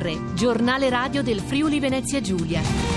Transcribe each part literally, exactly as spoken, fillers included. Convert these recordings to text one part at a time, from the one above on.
R, giornale radio del Friuli Venezia Giulia.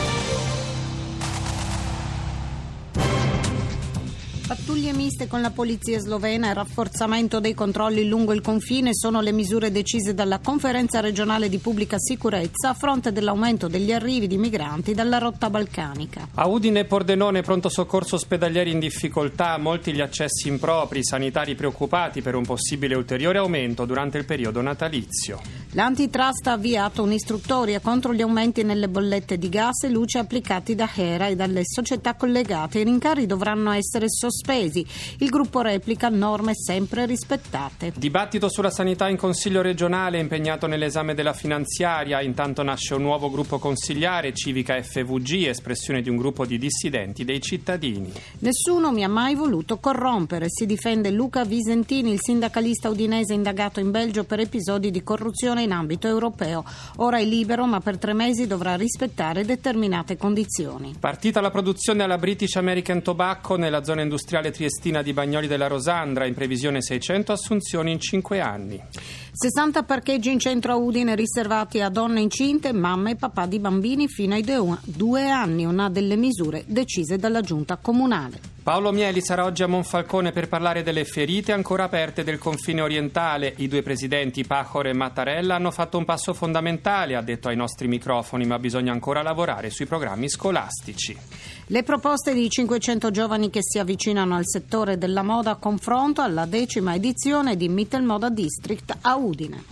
Pattuglie miste con la polizia slovena e rafforzamento dei controlli lungo il confine sono le misure decise dalla Conferenza regionale di pubblica sicurezza a fronte dell'aumento degli arrivi di migranti dalla rotta balcanica. A Udine e Pordenone pronto soccorso ospedalieri in difficoltà, molti gli accessi impropri, sanitari preoccupati per un possibile ulteriore aumento durante il periodo natalizio. L'antitrust ha avviato un'istruttoria contro gli aumenti nelle bollette di gas e luce applicati da Hera e dalle società collegate. I rincari dovranno essere sospesi. Il gruppo replica norme sempre rispettate. Dibattito sulla sanità in Consiglio regionale impegnato nell'esame della finanziaria. Intanto nasce un nuovo gruppo consigliare, Civica F V G, espressione di un gruppo di dissidenti dei cittadini. Nessuno mi ha mai voluto corrompere, si difende Luca Visentini, il sindacalista udinese indagato in Belgio per episodi di corruzione in ambito europeo. Ora è libero, ma per tre mesi dovrà rispettare determinate condizioni. Partita la produzione alla British American Tobacco nella zona industriale triestina di Bagnoli della Rosandra, in previsione seicento assunzioni in cinque anni. sessanta parcheggi in centro a Udine riservati a donne incinte, mamme e papà di bambini fino ai due anni, una delle misure decise dalla giunta comunale. Paolo Mieli sarà oggi a Monfalcone per parlare delle ferite ancora aperte del confine orientale. I due presidenti Pajor e Mattarella hanno fatto un passo fondamentale, ha detto ai nostri microfoni, ma bisogna ancora lavorare sui programmi scolastici. Le proposte di cinquecento giovani che si avvicinano al settore della moda a confronto alla decima edizione di Mittelmoda District a Udine.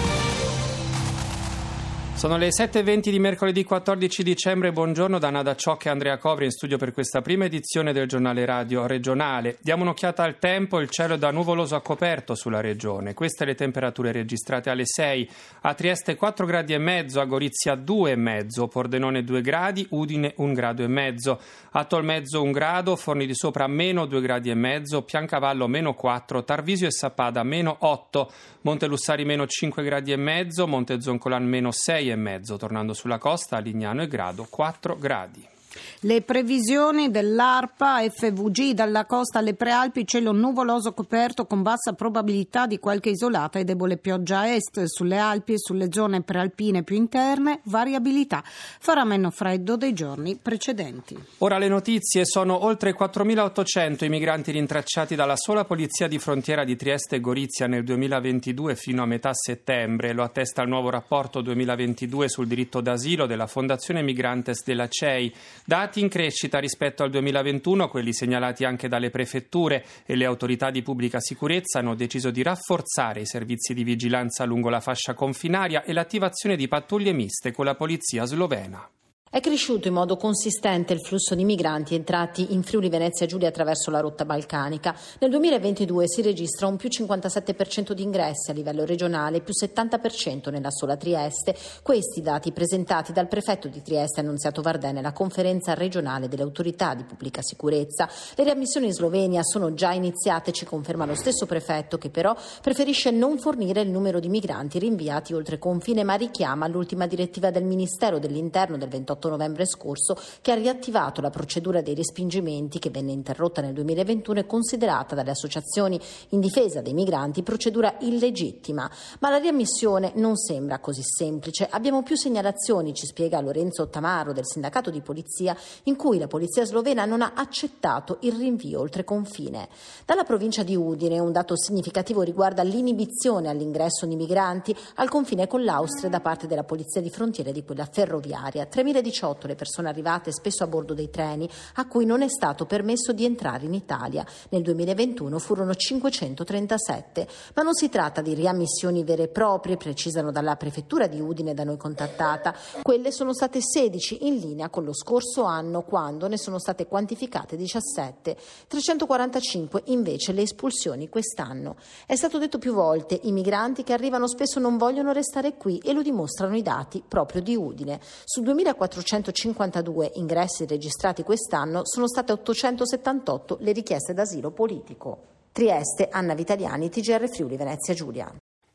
Sono le sette e venti di mercoledì quattordici dicembre. Buongiorno da Nada Ciocca e Andrea Covri in studio per questa prima edizione del giornale radio regionale. Diamo un'occhiata al tempo. Il cielo è da nuvoloso a coperto sulla regione. Queste le temperature registrate alle sei. A Trieste quattro gradi e mezzo, a Gorizia due e mezzo, Pordenone due gradi, Udine un grado e mezzo, a Tolmezzo un grado, Forni di Sopra meno due gradi e mezzo, Piancavallo meno quattro, Tarvisio e Sappada meno otto, Montelussari meno cinque gradi e mezzo, Montezoncolan meno sei e mezzo, tornando sulla costa a Lignano e Grado quattro gradi. Le previsioni dell'ARPA F V G: dalla costa alle Prealpi cielo nuvoloso coperto con bassa probabilità di qualche isolata e debole pioggia a est, sulle Alpi e sulle zone prealpine più interne variabilità, farà meno freddo dei giorni precedenti. Ora le notizie. Sono oltre quattromilaottocento i migranti rintracciati dalla sola polizia di frontiera di Trieste e Gorizia nel duemilaventidue fino a metà settembre, lo attesta il nuovo rapporto duemilaventidue sul diritto d'asilo della Fondazione Migrantes della C E I. Dati in crescita rispetto al duemilaventuno, quelli segnalati anche dalle prefetture, e le autorità di pubblica sicurezza hanno deciso di rafforzare i servizi di vigilanza lungo la fascia confinaria e l'attivazione di pattuglie miste con la polizia slovena. È cresciuto in modo consistente il flusso di migranti entrati in Friuli Venezia Giulia attraverso la rotta balcanica. Nel duemilaventidue si registra un più cinquantasette per cento di ingressi a livello regionale, più settanta per cento nella sola Trieste. Questi dati presentati dal prefetto di Trieste, Annunziato Vardè, nella conferenza regionale delle autorità di pubblica sicurezza. Le riammissioni in Slovenia sono già iniziate, ci conferma lo stesso prefetto, che però preferisce non fornire il numero di migranti rinviati oltre confine, ma richiama l'ultima direttiva del Ministero dell'Interno del ventotto novembre scorso, che ha riattivato la procedura dei respingimenti che venne interrotta nel duemilaventuno e considerata dalle associazioni in difesa dei migranti procedura illegittima. Ma la riammissione non sembra così semplice. Abbiamo più segnalazioni, ci spiega Lorenzo Tamaro del sindacato di polizia, in cui la polizia slovena non ha accettato il rinvio oltre confine. Dalla provincia di Udine un dato significativo riguarda l'inibizione all'ingresso di migranti al confine con l'Austria da parte della polizia di frontiera e di quella ferroviaria. tremiladiciotto le persone arrivate spesso a bordo dei treni a cui non è stato permesso di entrare in Italia. Nel duemilaventuno furono cinquecentotrentasette, ma non si tratta di riammissioni vere e proprie, precisano dalla prefettura di Udine da noi contattata. Quelle sono state sedici, in linea con lo scorso anno, quando ne sono state quantificate diciassette, trecentoquarantacinque invece le espulsioni quest'anno. È stato detto più volte, i migranti che arrivano spesso non vogliono restare qui e lo dimostrano i dati proprio di Udine. Su duemilaquattrocentocinquantadue ingressi registrati quest'anno sono state ottocentosettantotto le richieste d'asilo politico. Trieste, Anna Vitaliani, T G R Friuli Venezia Giulia.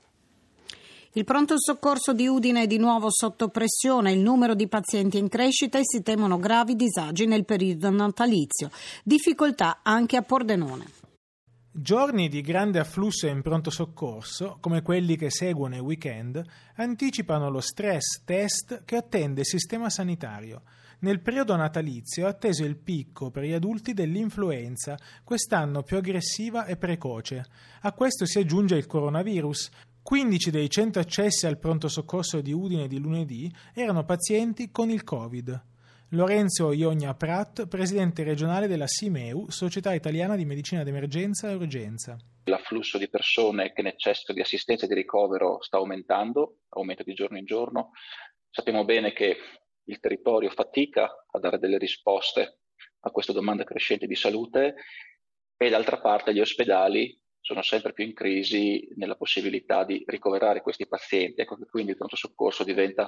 Il pronto soccorso di Udine è di nuovo sotto pressione, il numero di pazienti è in crescita e si temono gravi disagi nel periodo natalizio. Difficoltà anche a Pordenone. Giorni di grande afflusso in pronto soccorso, come quelli che seguono i weekend, anticipano lo stress test che attende il sistema sanitario. Nel periodo natalizio è atteso il picco per gli adulti dell'influenza, quest'anno più aggressiva e precoce. A questo si aggiunge il coronavirus. quindici dei cento accessi al pronto soccorso di Udine di lunedì erano pazienti con il Covid. Lorenzo Iogna Prat, presidente regionale della SIMEU, Società Italiana di Medicina d'Emergenza e Urgenza. L'afflusso di persone che necessitano di assistenza e di ricovero sta aumentando, aumenta di giorno in giorno. Sappiamo bene che il territorio fatica a dare delle risposte a questa domanda crescente di salute e d'altra parte gli ospedali sono sempre più in crisi nella possibilità di ricoverare questi pazienti. Ecco che quindi il pronto soccorso diventa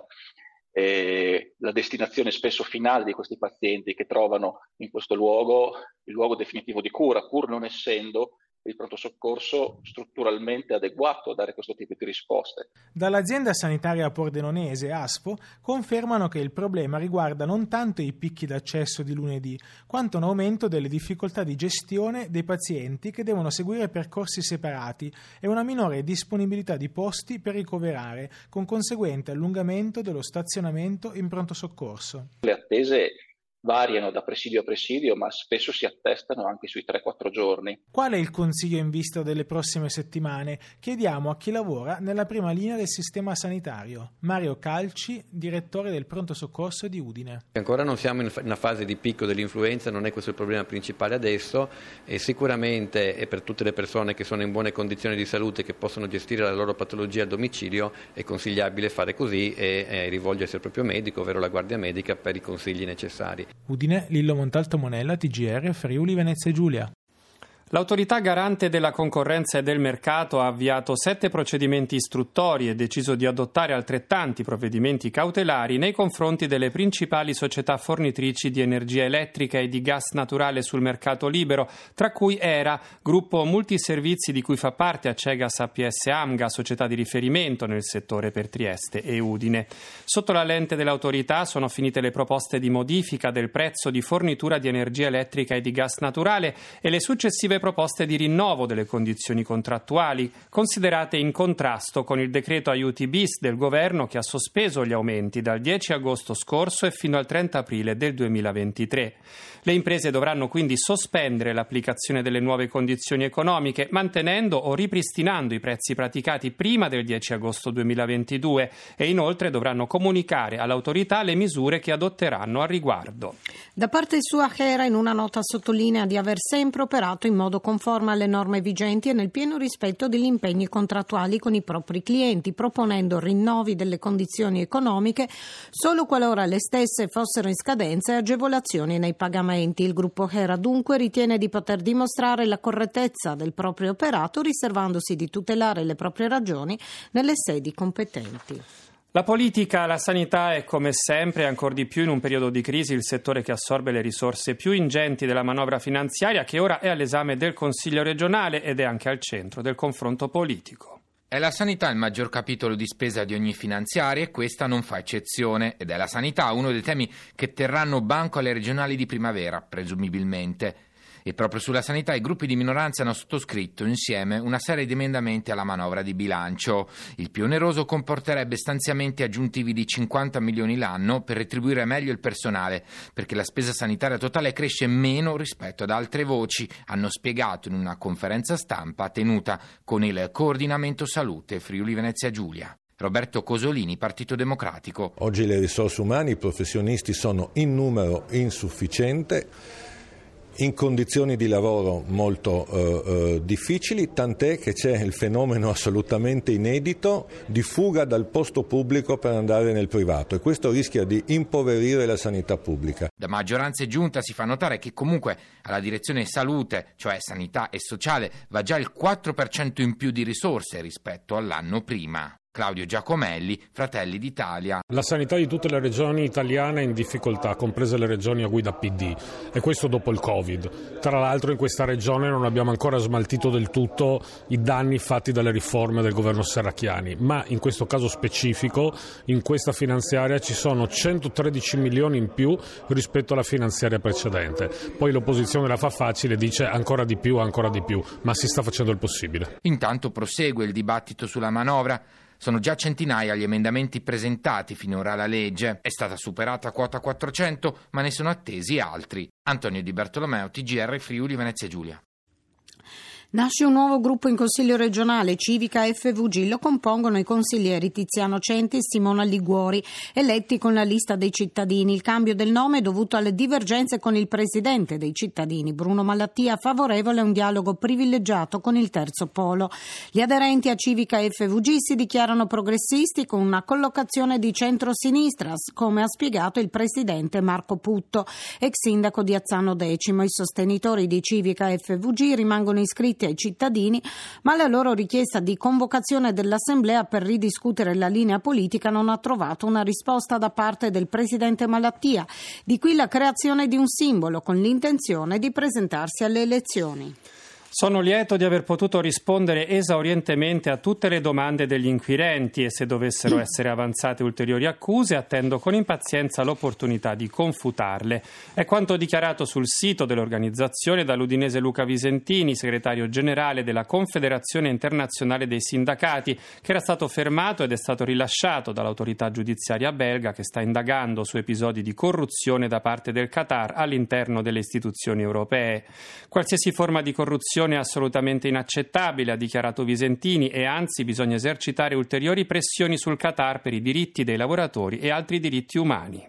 eh, la destinazione spesso finale di questi pazienti che trovano in questo luogo il luogo definitivo di cura, pur non essendo il pronto soccorso strutturalmente adeguato a dare questo tipo di risposte. Dall'azienda sanitaria pordenonese ASFO confermano che il problema riguarda non tanto i picchi d'accesso di lunedì, quanto un aumento delle difficoltà di gestione dei pazienti che devono seguire percorsi separati e una minore disponibilità di posti per ricoverare, con conseguente allungamento dello stazionamento in pronto soccorso. Le attese variano da presidio a presidio, ma spesso si attestano anche sui tre quattro giorni. Qual è il consiglio in vista delle prossime settimane? Chiediamo a chi lavora nella prima linea del sistema sanitario. Mario Calci, direttore del pronto soccorso di Udine. Ancora non siamo in una fase di picco dell'influenza, non è questo il problema principale adesso e sicuramente e per tutte le persone che sono in buone condizioni di salute che possono gestire la loro patologia a domicilio è consigliabile fare così e, e rivolgersi al proprio medico, ovvero la guardia medica, per i consigli necessari. Udine, Lillo Montalto Monella, T G R, Friuli Venezia Giulia. L'autorità garante della concorrenza e del mercato ha avviato sette procedimenti istruttori e deciso di adottare altrettanti provvedimenti cautelari nei confronti delle principali società fornitrici di energia elettrica e di gas naturale sul mercato libero, tra cui ERA, gruppo multiservizi di cui fa parte Acegas A P S Amga, società di riferimento nel settore per Trieste e Udine. Sotto la lente dell'autorità sono finite le proposte di modifica del prezzo di fornitura di energia elettrica e di gas naturale e le successive proposte di rinnovo delle condizioni contrattuali, considerate in contrasto con il decreto aiuti bis del governo che ha sospeso gli aumenti dal dieci agosto scorso e fino al trenta aprile del duemilaventitré. Le imprese dovranno quindi sospendere l'applicazione delle nuove condizioni economiche, mantenendo o ripristinando i prezzi praticati prima del dieci agosto duemilaventidue e inoltre dovranno comunicare all'autorità le misure che adotteranno al riguardo. Da parte sua Hera in una nota sottolinea di aver sempre operato in modo conforme alle norme vigenti e nel pieno rispetto degli impegni contrattuali con i propri clienti, proponendo rinnovi delle condizioni economiche solo qualora le stesse fossero in scadenza e agevolazioni nei pagamenti. Il gruppo Hera dunque ritiene di poter dimostrare la correttezza del proprio operato, riservandosi di tutelare le proprie ragioni nelle sedi competenti. La politica, la sanità è come sempre, ancor di più in un periodo di crisi, il settore che assorbe le risorse più ingenti della manovra finanziaria che ora è all'esame del Consiglio regionale ed è anche al centro del confronto politico. È la sanità il maggior capitolo di spesa di ogni finanziaria e questa non fa eccezione ed è la sanità uno dei temi che terranno banco alle regionali di primavera, presumibilmente. E proprio sulla sanità i gruppi di minoranza hanno sottoscritto insieme una serie di emendamenti alla manovra di bilancio. Il più oneroso comporterebbe stanziamenti aggiuntivi di cinquanta milioni l'anno per retribuire meglio il personale, perché la spesa sanitaria totale cresce meno rispetto ad altre voci, hanno spiegato in una conferenza stampa tenuta con il Coordinamento Salute Friuli Venezia Giulia. Roberto Cosolini, Partito Democratico. Oggi le risorse umane, i professionisti sono in numero insufficiente, in condizioni di lavoro molto eh, eh, difficili, tant'è che c'è il fenomeno assolutamente inedito di fuga dal posto pubblico per andare nel privato e questo rischia di impoverire la sanità pubblica. Da maggioranza e giunta si fa notare che comunque alla direzione salute, cioè sanità e sociale, va già il quattro per cento in più di risorse rispetto all'anno prima. Claudio Giacomelli, Fratelli d'Italia. La sanità di tutte le regioni italiane è in difficoltà, comprese le regioni a guida P D, e questo dopo il Covid. Tra l'altro in questa regione non abbiamo ancora smaltito del tutto i danni fatti dalle riforme del governo Serracchiani, ma in questo caso specifico, in questa finanziaria ci sono centotredici milioni in più rispetto alla finanziaria precedente. Poi l'opposizione la fa facile, dice ancora di più, ancora di più, ma si sta facendo il possibile. Intanto prosegue il dibattito sulla manovra. Sono già centinaia gli emendamenti presentati finora alla legge. È stata superata quota quattrocento, ma ne sono attesi altri. Antonio Di Bartolomeo, T G R Friuli Venezia Giulia. Nasce un nuovo gruppo in Consiglio regionale, Civica F V G. Lo compongono i consiglieri Tiziano Centi e Simona Liguori, eletti con la lista dei cittadini. Il cambio del nome è dovuto alle divergenze con il presidente dei cittadini, Bruno Malattia, favorevole a un dialogo privilegiato con il terzo polo. Gli aderenti a Civica F V G si dichiarano progressisti con una collocazione di centro-sinistra, come ha spiegato il presidente Marco Putto, ex sindaco di Azzano X. I sostenitori di Civica F V G rimangono iscritti ai cittadini, ma la loro richiesta di convocazione dell'assemblea per ridiscutere la linea politica non ha trovato una risposta da parte del presidente Malattia. Di qui la creazione di un simbolo con l'intenzione di presentarsi alle elezioni. Sono lieto di aver potuto rispondere esaurientemente a tutte le domande degli inquirenti e se dovessero essere avanzate ulteriori accuse attendo con impazienza l'opportunità di confutarle. È quanto dichiarato sul sito dell'organizzazione dall'udinese Luca Visentini, segretario generale della Confederazione Internazionale dei Sindacati, che era stato fermato ed è stato rilasciato dall'autorità giudiziaria belga che sta indagando su episodi di corruzione da parte del Qatar all'interno delle istituzioni europee. Qualsiasi forma di corruzione è assolutamente inaccettabile, ha dichiarato Visentini, e anzi bisogna esercitare ulteriori pressioni sul Qatar per i diritti dei lavoratori e altri diritti umani.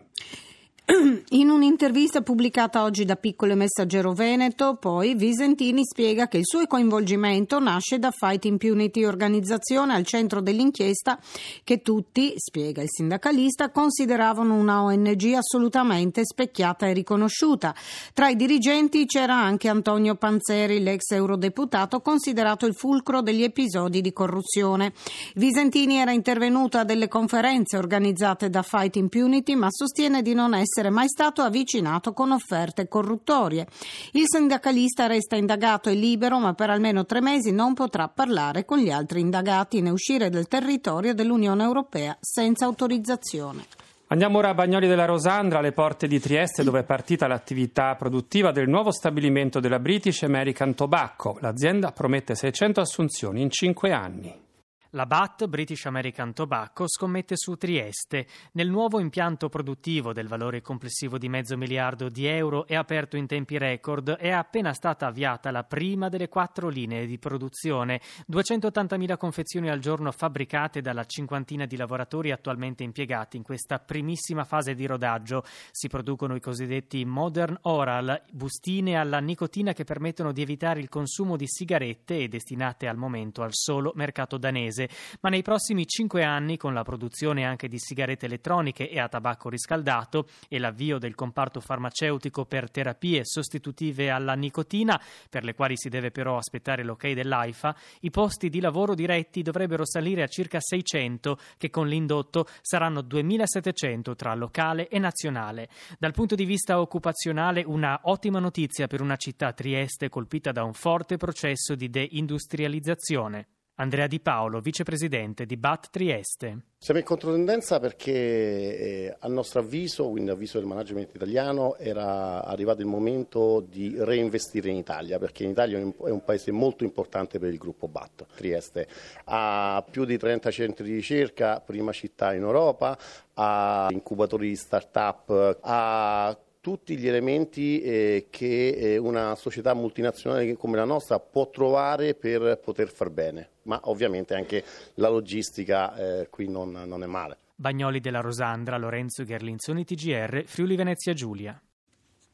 In un'intervista pubblicata oggi da Piccolo Messaggero Veneto, poi, Visentini spiega che il suo coinvolgimento nasce da Fight Impunity, organizzazione al centro dell'inchiesta che tutti, spiega il sindacalista, consideravano una O N G assolutamente specchiata e riconosciuta. Tra i dirigenti c'era anche Antonio Panzeri, l'ex eurodeputato, considerato il fulcro degli episodi di corruzione. Visentini era intervenuto a delle conferenze organizzate da Fight Impunity, ma sostiene di non essere mai stato avvicinato con offerte corruttorie. Il sindacalista resta indagato e libero, ma per almeno tre mesi non potrà parlare con gli altri indagati né uscire del territorio dell'Unione Europea senza autorizzazione. Andiamo ora a Bagnoli della Rosandra, alle porte di Trieste, dove è partita l'attività produttiva del nuovo stabilimento della British American Tobacco. L'azienda promette seicento assunzioni in cinque anni. La B A T, British American Tobacco, scommette su Trieste. Nel nuovo impianto produttivo del valore complessivo di mezzo miliardo di euro e aperto in tempi record, è appena stata avviata la prima delle quattro linee di produzione. duecentottantamila confezioni al giorno fabbricate dalla cinquantina di lavoratori attualmente impiegati in questa primissima fase di rodaggio. Si producono i cosiddetti Modern Oral, bustine alla nicotina che permettono di evitare il consumo di sigarette e destinate al momento al solo mercato danese. Ma nei prossimi cinque anni, con la produzione anche di sigarette elettroniche e a tabacco riscaldato e l'avvio del comparto farmaceutico per terapie sostitutive alla nicotina, per le quali si deve però aspettare l'ok dell'AIFA, i posti di lavoro diretti dovrebbero salire a circa seicento, che con l'indotto saranno duemilasettecento tra locale e nazionale. Dal punto di vista occupazionale, una ottima notizia per una città, Trieste, colpita da un forte processo di deindustrializzazione. Andrea Di Paolo, vicepresidente di B A T Trieste. Siamo in controtendenza perché eh, a nostro avviso, quindi avviso del management italiano, era arrivato il momento di reinvestire in Italia, perché in Italia è un, è un paese molto importante per il gruppo B A T. Trieste ha più di trenta centri di ricerca, prima città in Europa, ha incubatori di start-up, ha tutti gli elementi eh, che eh, una società multinazionale come la nostra può trovare per poter far bene, ma ovviamente anche la logistica eh, qui non, non è male. Bagnoli della Rosandra, Lorenzo Gherlinzoni, T G R, Friuli Venezia Giulia.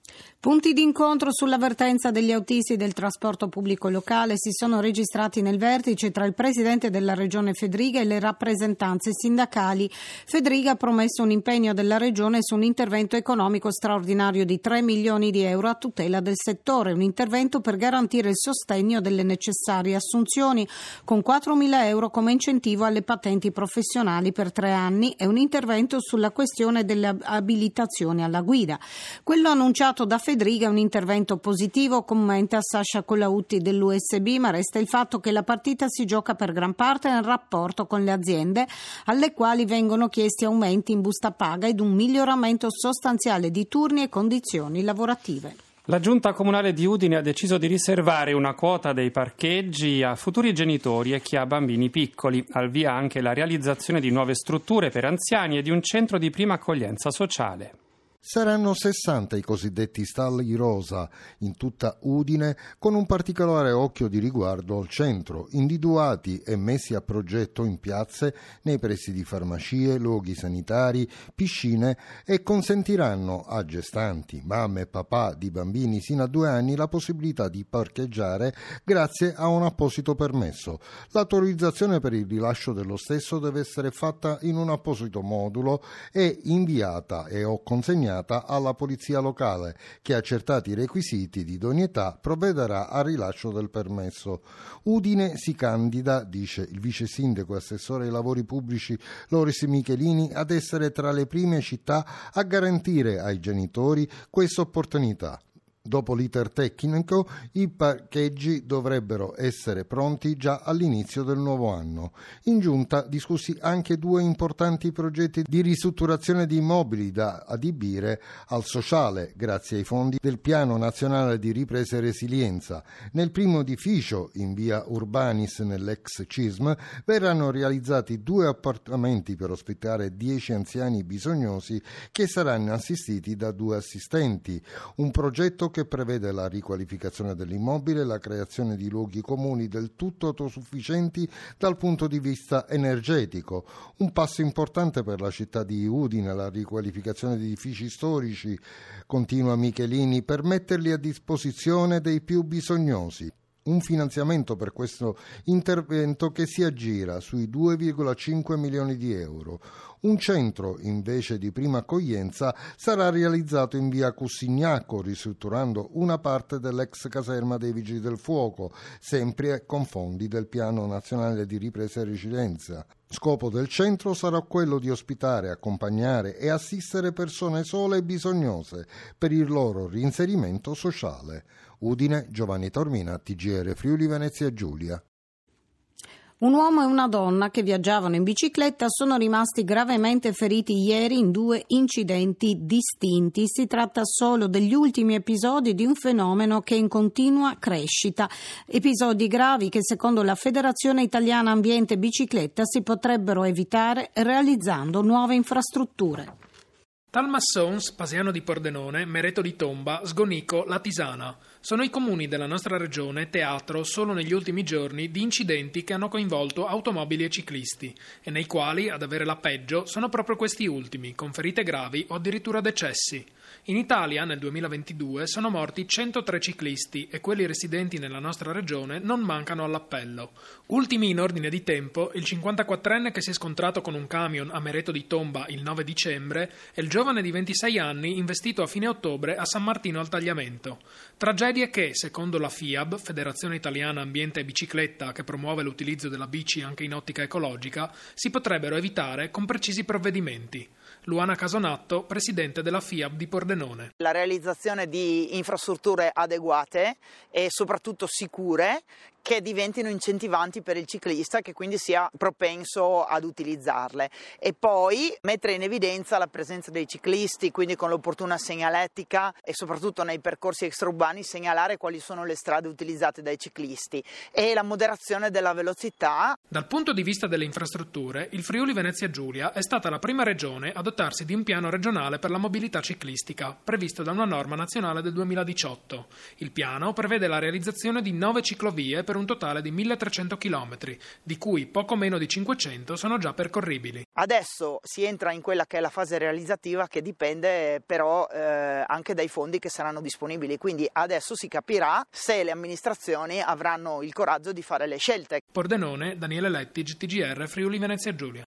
Punti d'incontro sull'avvertenza degli autisti del trasporto pubblico locale si sono registrati nel vertice tra il presidente della regione Fedriga e le rappresentanze sindacali. Fedriga ha promesso un impegno della regione su un intervento economico straordinario di tre milioni di euro a tutela del settore, un intervento per garantire il sostegno delle necessarie assunzioni, con quattromila euro come incentivo alle patenti professionali per tre anni e un intervento sulla questione delle abilitazioni alla guida. Quello annunciato da Fedriga Fedriga è un intervento positivo, commenta Sasha Colautti dell'U S B, ma resta il fatto che la partita si gioca per gran parte nel rapporto con le aziende, alle quali vengono chiesti aumenti in busta paga ed un miglioramento sostanziale di turni e condizioni lavorative. La Giunta Comunale di Udine ha deciso di riservare una quota dei parcheggi a futuri genitori e chi ha bambini piccoli. Al via anche la realizzazione di nuove strutture per anziani e di un centro di prima accoglienza sociale. Saranno sessanta i cosiddetti stalli rosa in tutta Udine, con un particolare occhio di riguardo al centro, individuati e messi a progetto in piazze nei pressi di farmacie, luoghi sanitari, piscine, e consentiranno a gestanti, mamme e papà di bambini sino a due anni la possibilità di parcheggiare grazie a un apposito permesso. L'autorizzazione per il rilascio dello stesso deve essere fatta in un apposito modulo e inviata e o consegnata alla polizia locale, che, accertati i requisiti di idoneità, provvederà al rilascio del permesso. Udine si candida, dice il vice sindaco e assessore ai lavori pubblici Loris Michelini, ad essere tra le prime città a garantire ai genitori questa opportunità. Dopo l'iter tecnico, i parcheggi dovrebbero essere pronti già all'inizio del nuovo anno. In giunta discussi anche due importanti progetti di ristrutturazione di immobili da adibire al sociale, grazie ai fondi del Piano Nazionale di Ripresa e Resilienza. Nel primo edificio, in via Urbanis, nell'ex C I S M, verranno realizzati due appartamenti per ospitare dieci anziani bisognosi che saranno assistiti da due assistenti. Un progetto che prevede la riqualificazione dell'immobile e la creazione di luoghi comuni del tutto autosufficienti dal punto di vista energetico. Un passo importante per la città di Udine, la riqualificazione di edifici storici, continua Michelini, per metterli a disposizione dei più bisognosi. Un finanziamento per questo intervento che si aggira sui due virgola cinque milioni di euro. Un centro, invece di prima accoglienza, sarà realizzato in via Cussignaco, ristrutturando una parte dell'ex caserma dei Vigili del Fuoco, sempre con fondi del Piano Nazionale di Ripresa e Resilienza. Scopo del centro sarà quello di ospitare, accompagnare e assistere persone sole e bisognose per il loro reinserimento sociale. Udine, Giovanni Tormina, T G R Friuli Venezia Giulia. Un uomo e una donna che viaggiavano in bicicletta sono rimasti gravemente feriti ieri in due incidenti distinti. Si tratta solo degli ultimi episodi di un fenomeno che è in continua crescita. Episodi gravi che, secondo la Federazione Italiana Ambiente Bicicletta, si potrebbero evitare realizzando nuove infrastrutture. Talmassons, Pasiano di Pordenone, Mereto di Tomba, Sgonico, Latisana. Sono i comuni della nostra regione teatro solo negli ultimi giorni di incidenti che hanno coinvolto automobili e ciclisti e nei quali ad avere la peggio sono proprio questi ultimi, con ferite gravi o addirittura decessi. In Italia nel duemilaventidue sono morti centotré ciclisti e quelli residenti nella nostra regione non mancano all'appello. Ultimi in ordine di tempo il cinquantaquattrenne che si è scontrato con un camion a Mereto di Tomba il nove dicembre e il giovane di ventisei anni investito a fine ottobre a San Martino al Tagliamento. Tragedie che, secondo la F I A B, Federazione Italiana Ambiente e Bicicletta, che promuove l'utilizzo della bici anche in ottica ecologica, si potrebbero evitare con precisi provvedimenti. Luana Casonatto, presidente della F I A B di Pordenone. La realizzazione di infrastrutture adeguate e soprattutto sicure che diventino incentivanti per il ciclista, che quindi sia propenso ad utilizzarle, e poi mettere in evidenza la presenza dei ciclisti, quindi con l'opportuna segnaletica e soprattutto nei percorsi extraurbani segnalare quali sono le strade utilizzate dai ciclisti e la moderazione della velocità. Dal punto di vista delle infrastrutture, il Friuli Venezia Giulia è stata la prima regione ad dotarsi di un piano regionale per la mobilità ciclistica, previsto da una norma nazionale del duemiladiciotto. Il piano prevede la realizzazione di nove ciclovie per un totale di milletrecento chilometri, di cui poco meno di cinquecento sono già percorribili. Adesso si entra in quella che è la fase realizzativa, che dipende però eh, anche dai fondi che saranno disponibili, quindi adesso si capirà se le amministrazioni avranno il coraggio di fare le scelte. Pordenone, Daniele Lettig, T G R, Friuli Venezia Giulia.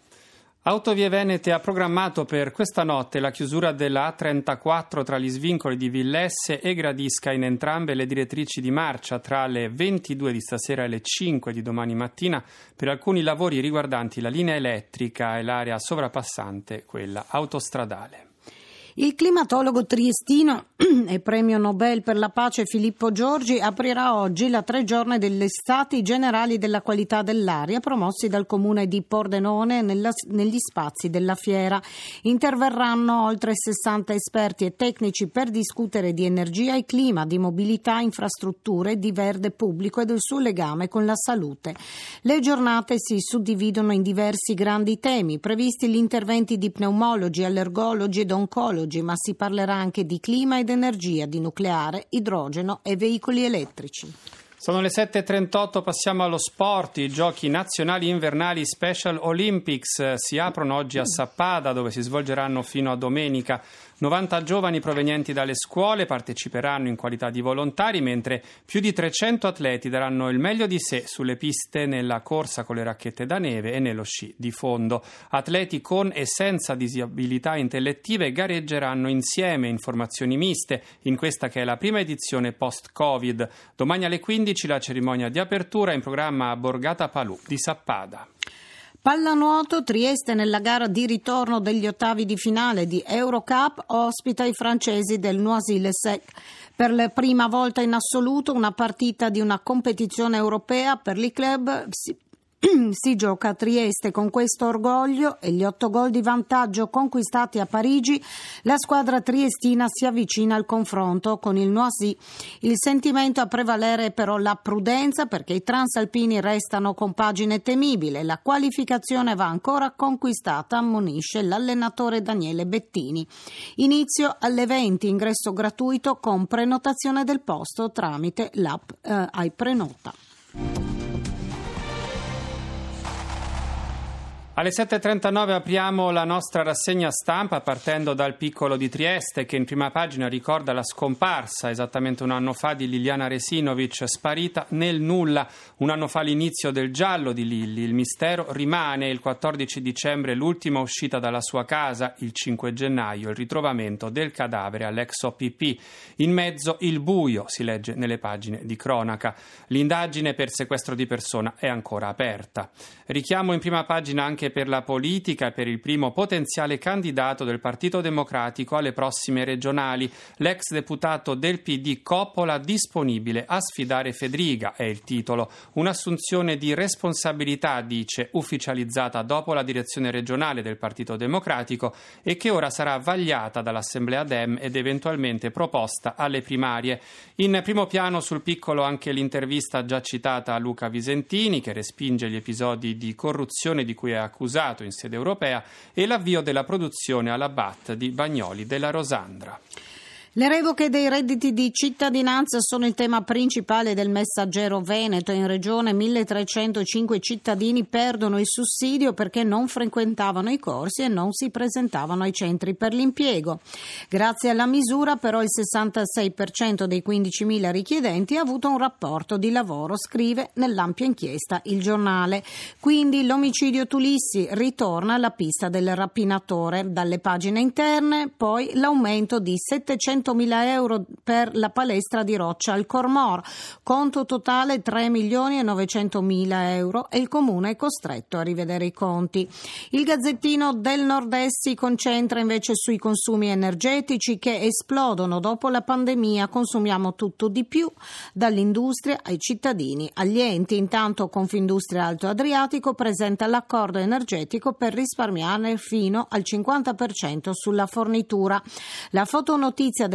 Autovie Venete ha programmato per questa notte la chiusura della A trentaquattro tra gli svincoli di Villesse e Gradisca in entrambe le direttrici di marcia tra le ventidue di stasera e le cinque di domani mattina per alcuni lavori riguardanti la linea elettrica e l'area sovrapassante, quella autostradale. Il climatologo triestino e premio Nobel per la pace Filippo Giorgi aprirà oggi la tre giorni degli stati generali della qualità dell'aria promossi dal comune di Pordenone nella, negli spazi della fiera. Interverranno oltre sessanta esperti e tecnici per discutere di energia e clima, di mobilità, infrastrutture, di verde pubblico e del suo legame con la salute. Le giornate si suddividono in diversi grandi temi, previsti gli interventi di pneumologi, allergologi ed oncologi, ma si parlerà anche di clima ed energia, di nucleare, idrogeno e veicoli elettrici. Sono le sette e trentotto, passiamo allo sport. I giochi nazionali invernali Special Olympics si aprono oggi a Sappada, dove si svolgeranno fino a domenica. novanta giovani provenienti dalle scuole parteciperanno in qualità di volontari, mentre più di trecento atleti daranno il meglio di sé sulle piste nella corsa con le racchette da neve e nello sci di fondo. Atleti con e senza disabilità intellettive gareggeranno insieme in formazioni miste in questa che è la prima edizione post-Covid. Domani alle quindici la cerimonia di apertura, in programma a Borgata Palù di Sappada. Pallanuoto, Trieste nella gara di ritorno degli ottavi di finale di Eurocup ospita i francesi del Noisy-le-Sec. Per la prima volta in assoluto una partita di una competizione europea per i club si Si gioca a Trieste. Con questo orgoglio e gli otto gol di vantaggio conquistati a Parigi, la squadra triestina si avvicina al confronto con il Noisy. Il sentimento a prevalere è però la prudenza, perché i transalpini restano con pagine temibili. La qualificazione va ancora conquistata, ammonisce l'allenatore Daniele Bettini. Inizio alle venti, ingresso gratuito con prenotazione del posto tramite l'app eh, Ai Prenota. Alle sette e trentanove apriamo la nostra rassegna stampa partendo dal piccolo di Trieste, che in prima pagina ricorda la scomparsa esattamente un anno fa di Liliana Resinovic, sparita nel nulla. Un anno fa l'inizio del giallo di Lilli. Il mistero rimane. Il quattordici dicembre l'ultima uscita dalla sua casa, il cinque gennaio il ritrovamento del cadavere all'ex O P P. In mezzo il buio, si legge nelle pagine di cronaca. L'indagine per sequestro di persona è ancora aperta. Richiamo in prima pagina anche per la politica e per il primo potenziale candidato del Partito Democratico alle prossime regionali. L'ex deputato del P D Coppola disponibile a sfidare Fedriga è il titolo. Un'assunzione di responsabilità, dice, ufficializzata dopo la direzione regionale del Partito Democratico e che ora sarà vagliata dall'Assemblea Dem ed eventualmente proposta alle primarie. In primo piano sul piccolo anche l'intervista già citata a Luca Visentini, che respinge gli episodi di corruzione di cui è accusato in sede europea, e l'avvio della produzione alla B A T di Bagnoli della Rosandra. Le revoche dei redditi di cittadinanza sono il tema principale del Messaggero Veneto. In regione milletrecentocinque cittadini perdono il sussidio perché non frequentavano i corsi e non si presentavano ai centri per l'impiego. Grazie alla misura però il sessantasei per cento dei quindicimila richiedenti ha avuto un rapporto di lavoro, scrive nell'ampia inchiesta Il Giornale. Quindi l'omicidio Tulissi ritorna alla pista del rapinatore. Dalle pagine interne poi l'aumento di settecentomila euro per la palestra di Roccia al Cormor, conto totale tre milioni e novecentomila euro e il comune è costretto a rivedere i conti. Il Gazzettino del Nord-Est si concentra invece sui consumi energetici che esplodono dopo la pandemia. Consumiamo tutto di più, dall'industria ai cittadini agli enti. Intanto Confindustria Alto Adriatico presenta l'accordo energetico per risparmiare fino al cinquanta per cento sulla fornitura. La fotonotizia del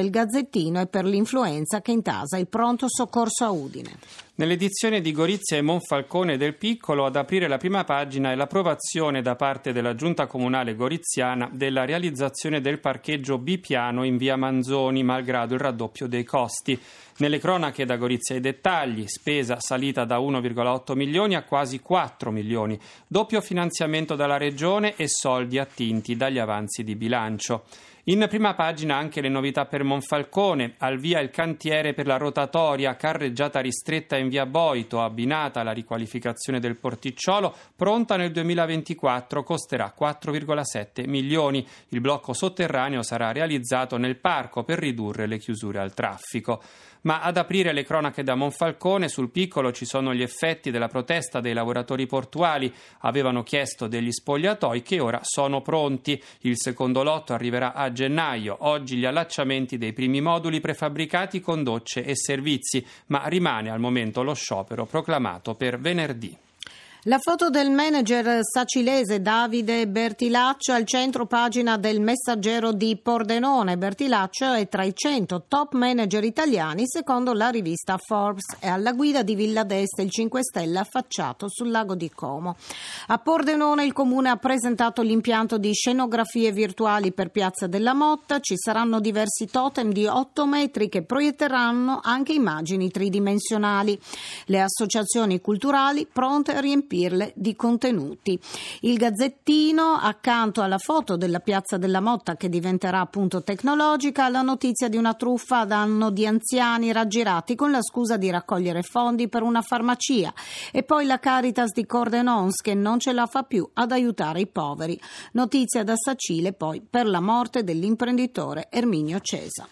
del Gazzettino e per l'influenza che intasa il pronto soccorso a Udine. Nell'edizione di Gorizia e Monfalcone del Piccolo, ad aprire la prima pagina è l'approvazione da parte della Giunta Comunale Goriziana della realizzazione del parcheggio bipiano in via Manzoni, malgrado il raddoppio dei costi. Nelle cronache da Gorizia i dettagli: spesa salita da uno virgola otto milioni a quasi quattro milioni, doppio finanziamento dalla Regione e soldi attinti dagli avanzi di bilancio. In prima pagina anche le novità per Monfalcone, al via il cantiere per la rotatoria, carreggiata ristretta in via Boito, abbinata alla riqualificazione del porticciolo, pronta nel duemilaventiquattro, costerà quattro virgola sette milioni. Il blocco sotterraneo sarà realizzato nel parco per ridurre le chiusure al traffico. Ma ad aprire le cronache da Monfalcone, sul Piccolo ci sono gli effetti della protesta dei lavoratori portuali. Avevano chiesto degli spogliatoi che ora sono pronti. Il secondo lotto arriverà a gennaio. Oggi gli allacciamenti dei primi moduli prefabbricati con docce e servizi, ma rimane al momento lo sciopero proclamato per venerdì. La foto del manager sacilese Davide Bertilaccio al centro pagina del Messaggero di Pordenone. Bertilaccio è tra i cento top manager italiani secondo la rivista Forbes e alla guida di Villa d'Este, il cinque Stelle affacciato sul lago di Como. A Pordenone il comune ha presentato l'impianto di scenografie virtuali per Piazza della Motta. Ci saranno diversi totem di otto metri che proietteranno anche immagini tridimensionali. Le associazioni culturali pronte a riempire di contenuti. Il Gazzettino, accanto alla foto della Piazza della Motta che diventerà appunto tecnologica, la notizia di una truffa a danno di anziani raggirati con la scusa di raccogliere fondi per una farmacia, e poi la Caritas di Cordenons che non ce la fa più ad aiutare i poveri. Notizia da Sacile poi per la morte dell'imprenditore Erminio Cesa.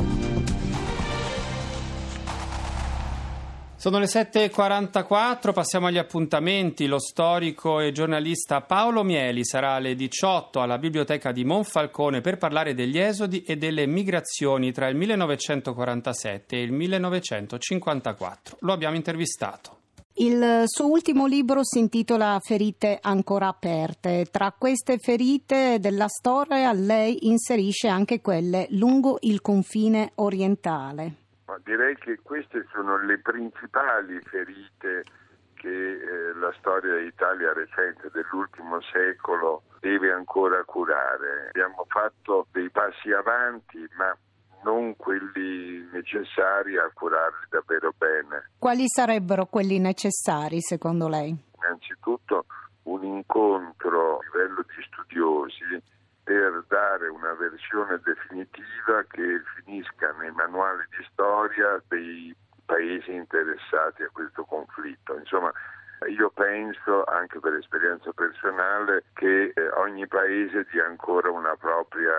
Sono le sette e quarantaquattro, passiamo agli appuntamenti. Lo storico e giornalista Paolo Mieli sarà alle diciotto alla Biblioteca di Monfalcone per parlare degli esodi e delle migrazioni tra il millenovecentoquarantasette e il millenovecentocinquantaquattro. Lo abbiamo intervistato. Il suo ultimo libro si intitola Ferite ancora aperte. Tra queste ferite della storia lei inserisce anche quelle lungo il confine orientale. Direi che queste sono le principali ferite che eh, la storia d'Italia recente dell'ultimo secolo deve ancora curare. Abbiamo fatto dei passi avanti, ma non quelli necessari a curarli davvero bene. Quali sarebbero quelli necessari secondo lei? Innanzitutto un incontro a livello di studiosi per dare una versione definitiva che finisca nei manuali di storia dei paesi interessati a questo conflitto. Insomma, io penso, anche per esperienza personale, che ogni paese dia ancora una propria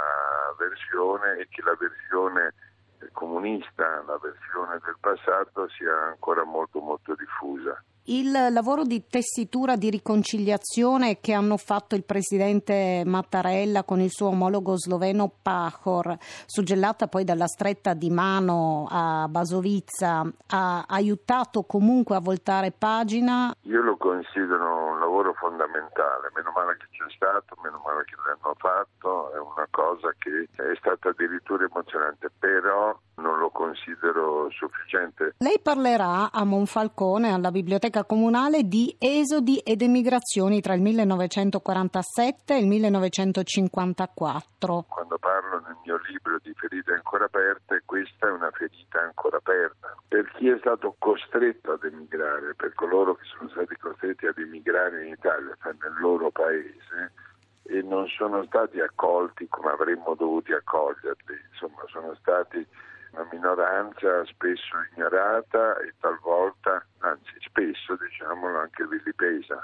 versione e che la versione comunista, la versione del passato, sia ancora molto molto diffusa. Il lavoro di tessitura di riconciliazione che hanno fatto il presidente Mattarella con il suo omologo sloveno Pahor, suggellata poi dalla stretta di mano a Basovizza, ha aiutato comunque a voltare pagina? Io lo considero un lavoro fondamentale, meno male che c'è stato, meno male che l'hanno fatto, è una cosa che è stata addirittura emozionante, però non lo considero sufficiente. Lei parlerà a Monfalcone, alla Biblioteca Comunale, di esodi ed emigrazioni tra il millenovecentoquarantasette e il millenovecentocinquantaquattro. Quando parlo nel mio libro di ferite ancora aperte, questa è una ferita ancora aperta. Per chi è stato costretto ad emigrare, per coloro che sono stati costretti ad emigrare in Italia, cioè nel loro paese, e non sono stati accolti come avremmo dovuti accoglierli, insomma sono stati una minoranza spesso ignorata e talvolta, anzi spesso diciamolo, anche vilipesa.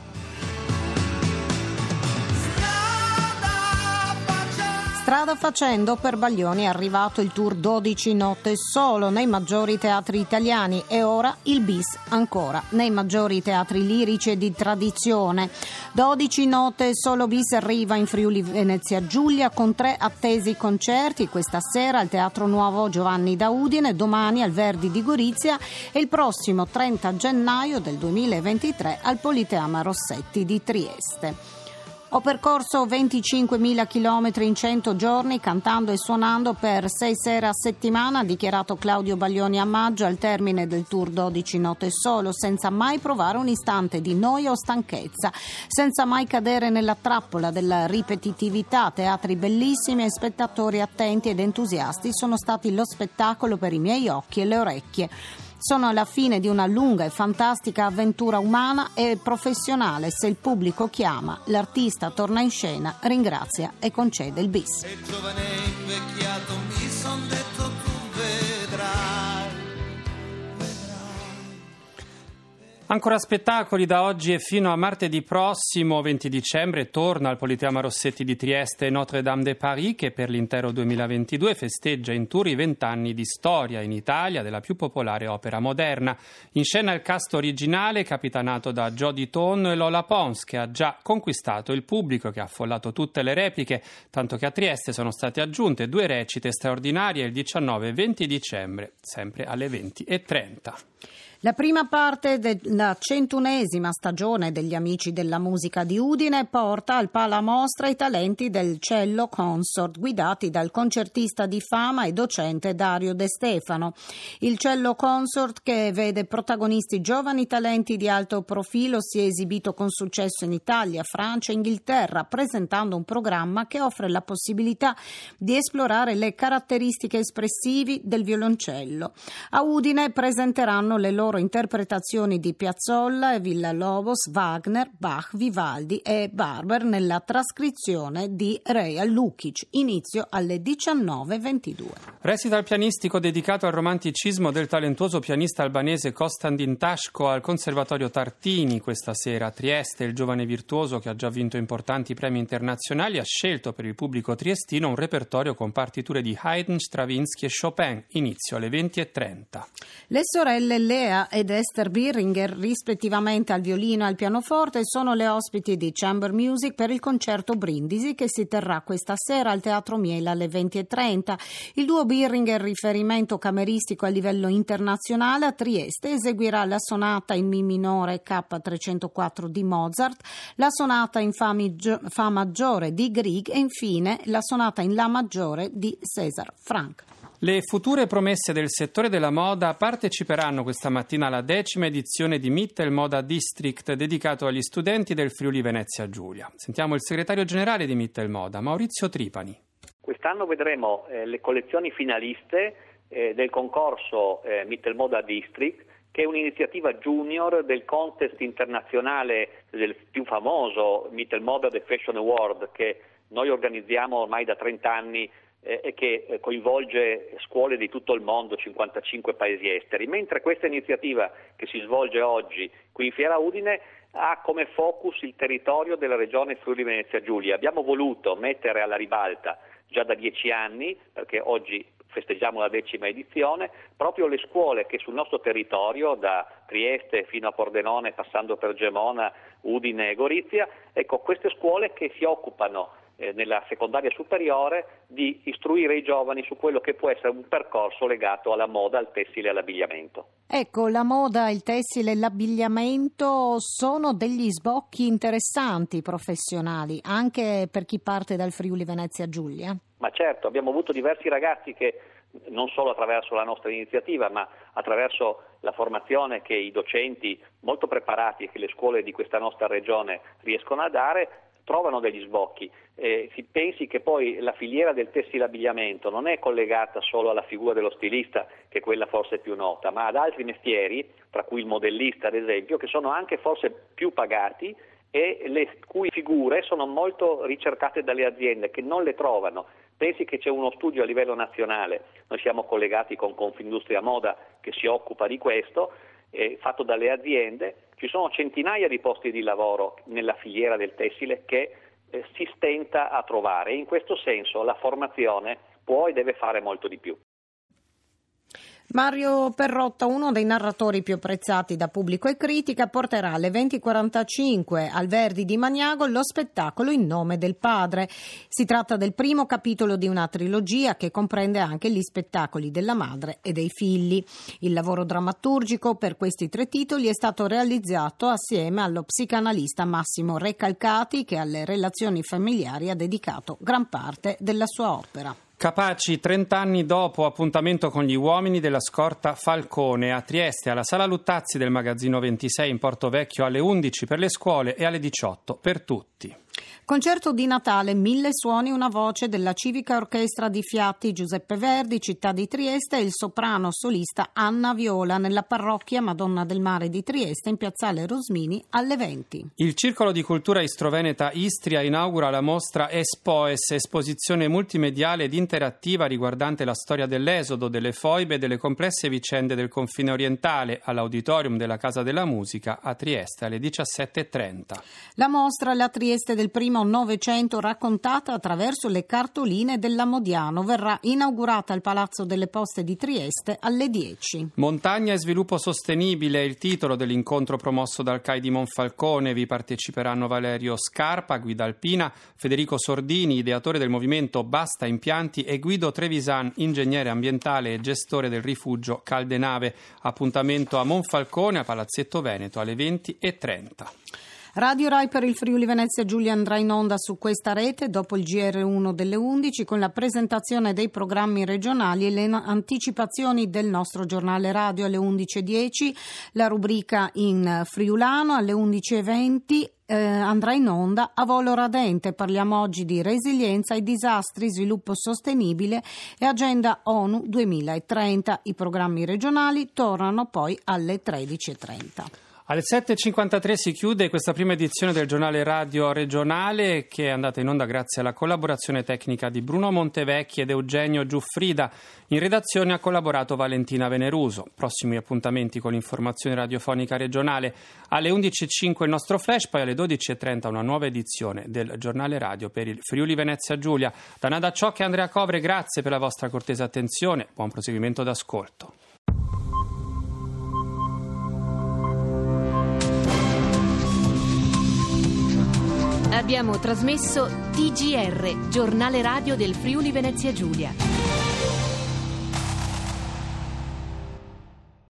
Strada facendo, per Baglioni è arrivato il tour dodici notte solo nei maggiori teatri italiani e ora il bis ancora nei maggiori teatri lirici e di tradizione. dodici notte solo bis arriva in Friuli Venezia Giulia con tre attesi concerti, questa sera al Teatro Nuovo Giovanni da Udine, domani al Verdi di Gorizia e il prossimo trenta gennaio del duemilaventitré al Politeama Rossetti di Trieste. Ho percorso venticinquemila chilometri in cento giorni cantando e suonando per sei sere a settimana, ha dichiarato Claudio Baglioni a maggio al termine del tour dodici note solo, senza mai provare un istante di noia o stanchezza, senza mai cadere nella trappola della ripetitività. Teatri bellissimi e spettatori attenti ed entusiasti sono stati lo spettacolo per i miei occhi e le orecchie. Sono alla fine di una lunga e fantastica avventura umana e professionale. Se il pubblico chiama, l'artista torna in scena, ringrazia e concede il bis. E giovane invecchiato mi son detto tu vedrai, vedrai. Ancora spettacoli da oggi e fino a martedì prossimo, venti dicembre, torna al Politeama Rossetti di Trieste Notre-Dame de Paris, che per l'intero duemilaventidue festeggia in tour i vent'anni di storia in Italia della più popolare opera moderna. In scena il cast originale capitanato da Jodie Tonno e Lola Pons, che ha già conquistato il pubblico, che ha affollato tutte le repliche, tanto che a Trieste sono state aggiunte due recite straordinarie il diciannove e venti dicembre, sempre alle venti e trenta. La prima parte della centunesima stagione degli Amici della Musica di Udine porta al Palamostra i talenti del Cello Consort, guidati dal concertista di fama e docente Dario De Stefano. Il Cello Consort, che vede protagonisti giovani talenti di alto profilo, si è esibito con successo in Italia, Francia e Inghilterra, presentando un programma che offre la possibilità di esplorare le caratteristiche espressivi del violoncello. A Udine presenteranno le loro interpretazioni di Piazzolla e Villa-Lobos, Wagner, Bach, Vivaldi e Barber nella trascrizione di Real Lukic, inizio alle diciannove e ventidue. Recital pianistico dedicato al romanticismo del talentuoso pianista albanese Konstantin Tashko al Conservatorio Tartini questa sera a Trieste. Il giovane virtuoso, che ha già vinto importanti premi internazionali, ha scelto per il pubblico triestino un repertorio con partiture di Haydn, Stravinsky e Chopin, inizio alle venti e trenta. Le sorelle Lea ed Esther Birringer, rispettivamente al violino e al pianoforte, sono le ospiti di Chamber Music per il concerto Brindisi, che si terrà questa sera al Teatro Miela alle venti e trenta. Il duo Birringer, riferimento cameristico a livello internazionale, a Trieste eseguirà la sonata in Mi minore K trecentoquattro di Mozart, la sonata in Fa, migio- Fa maggiore di Grieg e infine la sonata in La maggiore di César Franck. Le future promesse del settore della moda parteciperanno questa mattina alla decima edizione di Mittel Moda District, dedicato agli studenti del Friuli Venezia Giulia. Sentiamo il segretario generale di Mittel Moda, Maurizio Tripani. Quest'anno vedremo eh, le collezioni finaliste eh, del concorso eh, Mittel Moda District, che è un'iniziativa junior del contest internazionale del più famoso Mittel Moda The Fashion Award, che noi organizziamo ormai da trenta anni e che coinvolge scuole di tutto il mondo, cinquantacinque paesi esteri, mentre questa iniziativa che si svolge oggi qui in Fiera Udine ha come focus il territorio della regione Friuli Venezia Giulia. Abbiamo voluto mettere alla ribalta già da dieci anni, perché oggi festeggiamo la decima edizione, proprio le scuole che sul nostro territorio, da Trieste fino a Pordenone, passando per Gemona, Udine e Gorizia, ecco, queste scuole che si occupano Eh, nella secondaria superiore di istruire i giovani su quello che può essere un percorso legato alla moda, al tessile e all'abbigliamento. Ecco, la moda, il tessile e l'abbigliamento sono degli sbocchi interessanti professionali, anche per chi parte dal Friuli Venezia Giulia? Ma certo, abbiamo avuto diversi ragazzi che non solo attraverso la nostra iniziativa, ma attraverso la formazione che i docenti molto preparati e che le scuole di questa nostra regione riescono a dare, trovano degli sbocchi. Eh, si pensi che poi la filiera del tessile abbigliamento non è collegata solo alla figura dello stilista, che è quella forse più nota, ma ad altri mestieri, tra cui il modellista ad esempio, che sono anche forse più pagati e le cui figure sono molto ricercate dalle aziende che non le trovano. Pensi che c'è uno studio a livello nazionale, noi siamo collegati con Confindustria Moda che si occupa di questo, eh, fatto dalle aziende. Ci sono centinaia di posti di lavoro nella filiera del tessile che eh, si stenta a trovare, e in questo senso la formazione può e deve fare molto di più. Mario Perrotta, uno dei narratori più apprezzati da pubblico e critica, porterà alle venti e quarantacinque al Verdi di Magnago lo spettacolo In nome del padre. Si tratta del primo capitolo di una trilogia che comprende anche gli spettacoli della madre e dei figli. Il lavoro drammaturgico per questi tre titoli è stato realizzato assieme allo psicanalista Massimo Recalcati, che alle relazioni familiari ha dedicato gran parte della sua opera. Capaci, trent'anni dopo, appuntamento con gli uomini della scorta Falcone a Trieste, alla Sala Luttazzi del Magazzino ventisei in Porto Vecchio alle undici per le scuole e alle diciotto per tutti. Concerto di Natale, Mille suoni una voce della Civica Orchestra di Fiatti Giuseppe Verdi, città di Trieste, e il soprano solista Anna Viola nella parrocchia Madonna del Mare di Trieste in piazzale Rosmini alle venti. Il Circolo di Cultura Istroveneta Istria inaugura la mostra Espoes, esposizione multimediale ed interattiva riguardante la storia dell'esodo, delle foibe e delle complesse vicende del confine orientale, all'Auditorium della Casa della Musica a Trieste alle diciassette e trenta. La mostra La Trieste del primo Novecento raccontata attraverso le cartoline della Modiano verrà inaugurata al Palazzo delle Poste di Trieste alle dieci. Montagna e sviluppo sostenibile è il titolo dell'incontro promosso dal C A I di Monfalcone. Vi parteciperanno Valerio Scarpa, guida alpina, Federico Sordini, ideatore del movimento Basta Impianti, e Guido Trevisan, ingegnere ambientale e gestore del rifugio Caldenave. Appuntamento a Monfalcone, a Palazzetto Veneto alle venti e trenta. Radio Rai per il Friuli Venezia Giulia andrà in onda su questa rete dopo il G R uno delle undici con la presentazione dei programmi regionali e le anticipazioni del nostro giornale radio alle undici e dieci, la rubrica in friulano alle undici e venti. Eh, andrà in onda A Volo Radente. Parliamo oggi di resilienza ai disastri, sviluppo sostenibile e agenda ONU duemilatrenta. I programmi regionali tornano poi alle tredici e trenta. Alle sette e cinquantatré si chiude questa prima edizione del giornale radio regionale, che è andata in onda grazie alla collaborazione tecnica di Bruno Montevecchi ed Eugenio Giuffrida. In redazione ha collaborato Valentina Veneruso. Prossimi appuntamenti con l'informazione radiofonica regionale. Alle undici e cinque il nostro flash, poi alle dodici e trenta una nuova edizione del giornale radio per il Friuli Venezia Giulia. Da Nada Ciocca e Andrea Covre, grazie per la vostra cortese attenzione. Buon proseguimento d'ascolto. Abbiamo trasmesso T G R, giornale radio del Friuli Venezia Giulia.